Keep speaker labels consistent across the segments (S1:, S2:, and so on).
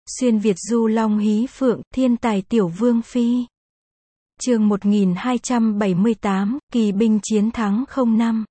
S1: Xuyên Việt du long hí phượng, thiên tài tiểu vương phi. Chương 1278, kỳ binh chiến thắng 05.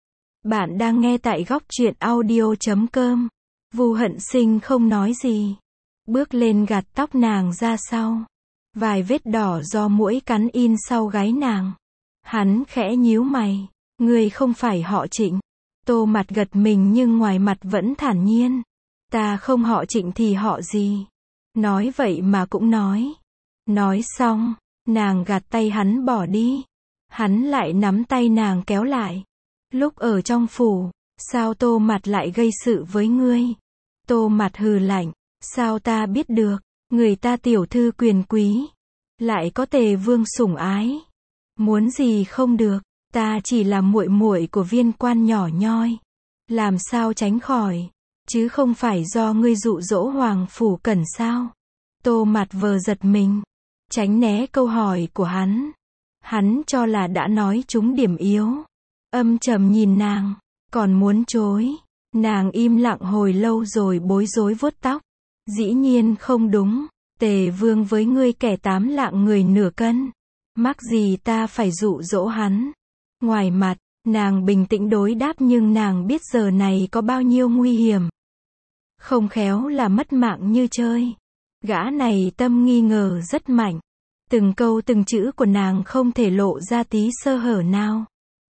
S1: Bạn đang nghe tại góc truyện audio.com. Vu Hận Sinh không nói gì. Bước lên gạt tóc nàng ra sau. Vài vết đỏ do muỗi cắn in sau gáy nàng. Hắn khẽ nhíu mày. Ngươi không phải họ Trịnh. Tô Mặt gật mình nhưng ngoài mặt vẫn thản nhiên. Ta không họ Trịnh thì họ gì? Nói vậy mà cũng nói. Nói xong, nàng gạt tay hắn bỏ đi. Hắn lại nắm tay nàng kéo lại. Lúc ở trong phủ, sao Tô Mặt lại gây sự với ngươi? Tô Mặt hừ lạnh, sao ta biết được, người ta tiểu thư quyền quý, lại có Tề vương sủng ái. Muốn gì không được, ta chỉ là muội muội của viên quan nhỏ nhoi. Làm sao tránh khỏi, chứ không phải do ngươi dụ dỗ Hoàng Phủ Cẩn sao? Tô Mặt vờ giật mình, tránh né câu hỏi của hắn. Hắn cho là đã nói trúng điểm yếu. Âm trầm nhìn nàng, còn muốn chối. Nàng im lặng hồi lâu rồi bối rối vuốt tóc. Dĩ nhiên không đúng, Tề vương với ngươi kẻ 8 lạng người nửa cân. Mắc gì ta phải dụ dỗ hắn? Ngoài mặt, nàng bình tĩnh đối đáp nhưng nàng biết giờ này có bao nhiêu nguy hiểm. Không khéo là mất mạng như chơi. Gã này tâm nghi ngờ rất mạnh. Từng câu từng chữ của nàng không thể lộ ra tí sơ hở nào.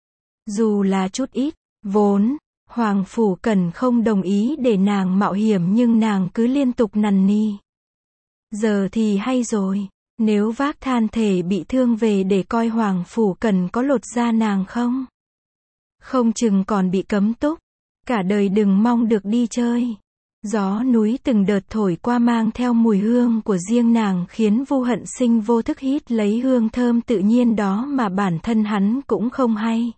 S1: Dù là chút ít, vốn, Hoàng Phủ Cẩn không đồng ý để nàng mạo hiểm nhưng nàng cứ liên tục nằn ni. Giờ thì hay rồi, nếu vác than thể bị thương về để coi Hoàng Phủ Cẩn có lột da nàng không? Không chừng còn bị cấm túc, cả đời đừng mong được đi chơi. Gió núi từng đợt thổi qua mang theo mùi hương của riêng nàng khiến Vu Hận Sinh vô thức hít lấy hương thơm tự nhiên đó mà bản thân hắn cũng không hay.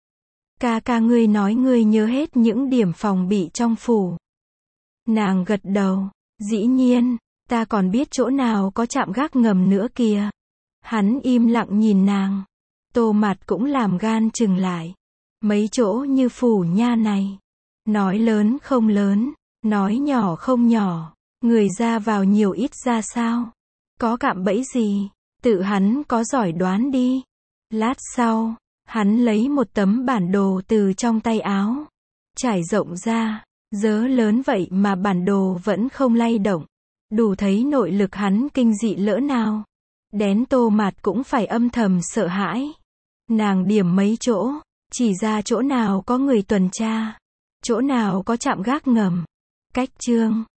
S1: Ca ngươi nói ngươi nhớ hết những điểm phòng bị trong phủ. Nàng gật đầu, dĩ nhiên, ta còn biết chỗ nào có trạm gác ngầm nữa kìa. Hắn im lặng nhìn nàng. Tô Mặt cũng làm gan chừng lại. Mấy chỗ như phủ nha này. Nói lớn không lớn. Nói nhỏ không nhỏ, người ra vào nhiều ít ra sao? Có cạm bẫy gì? Tự hắn có giỏi đoán đi. Lát sau, hắn lấy một tấm bản đồ từ trong tay áo. Trải rộng ra, dớ lớn vậy mà bản đồ vẫn không lay động. Đủ thấy nội lực hắn kinh dị lỡ nào. Đến Tô Mặt cũng phải âm thầm sợ hãi. Nàng điểm mấy chỗ, chỉ ra chỗ nào có người tuần tra. Chỗ nào có trạm gác ngầm. Cách chương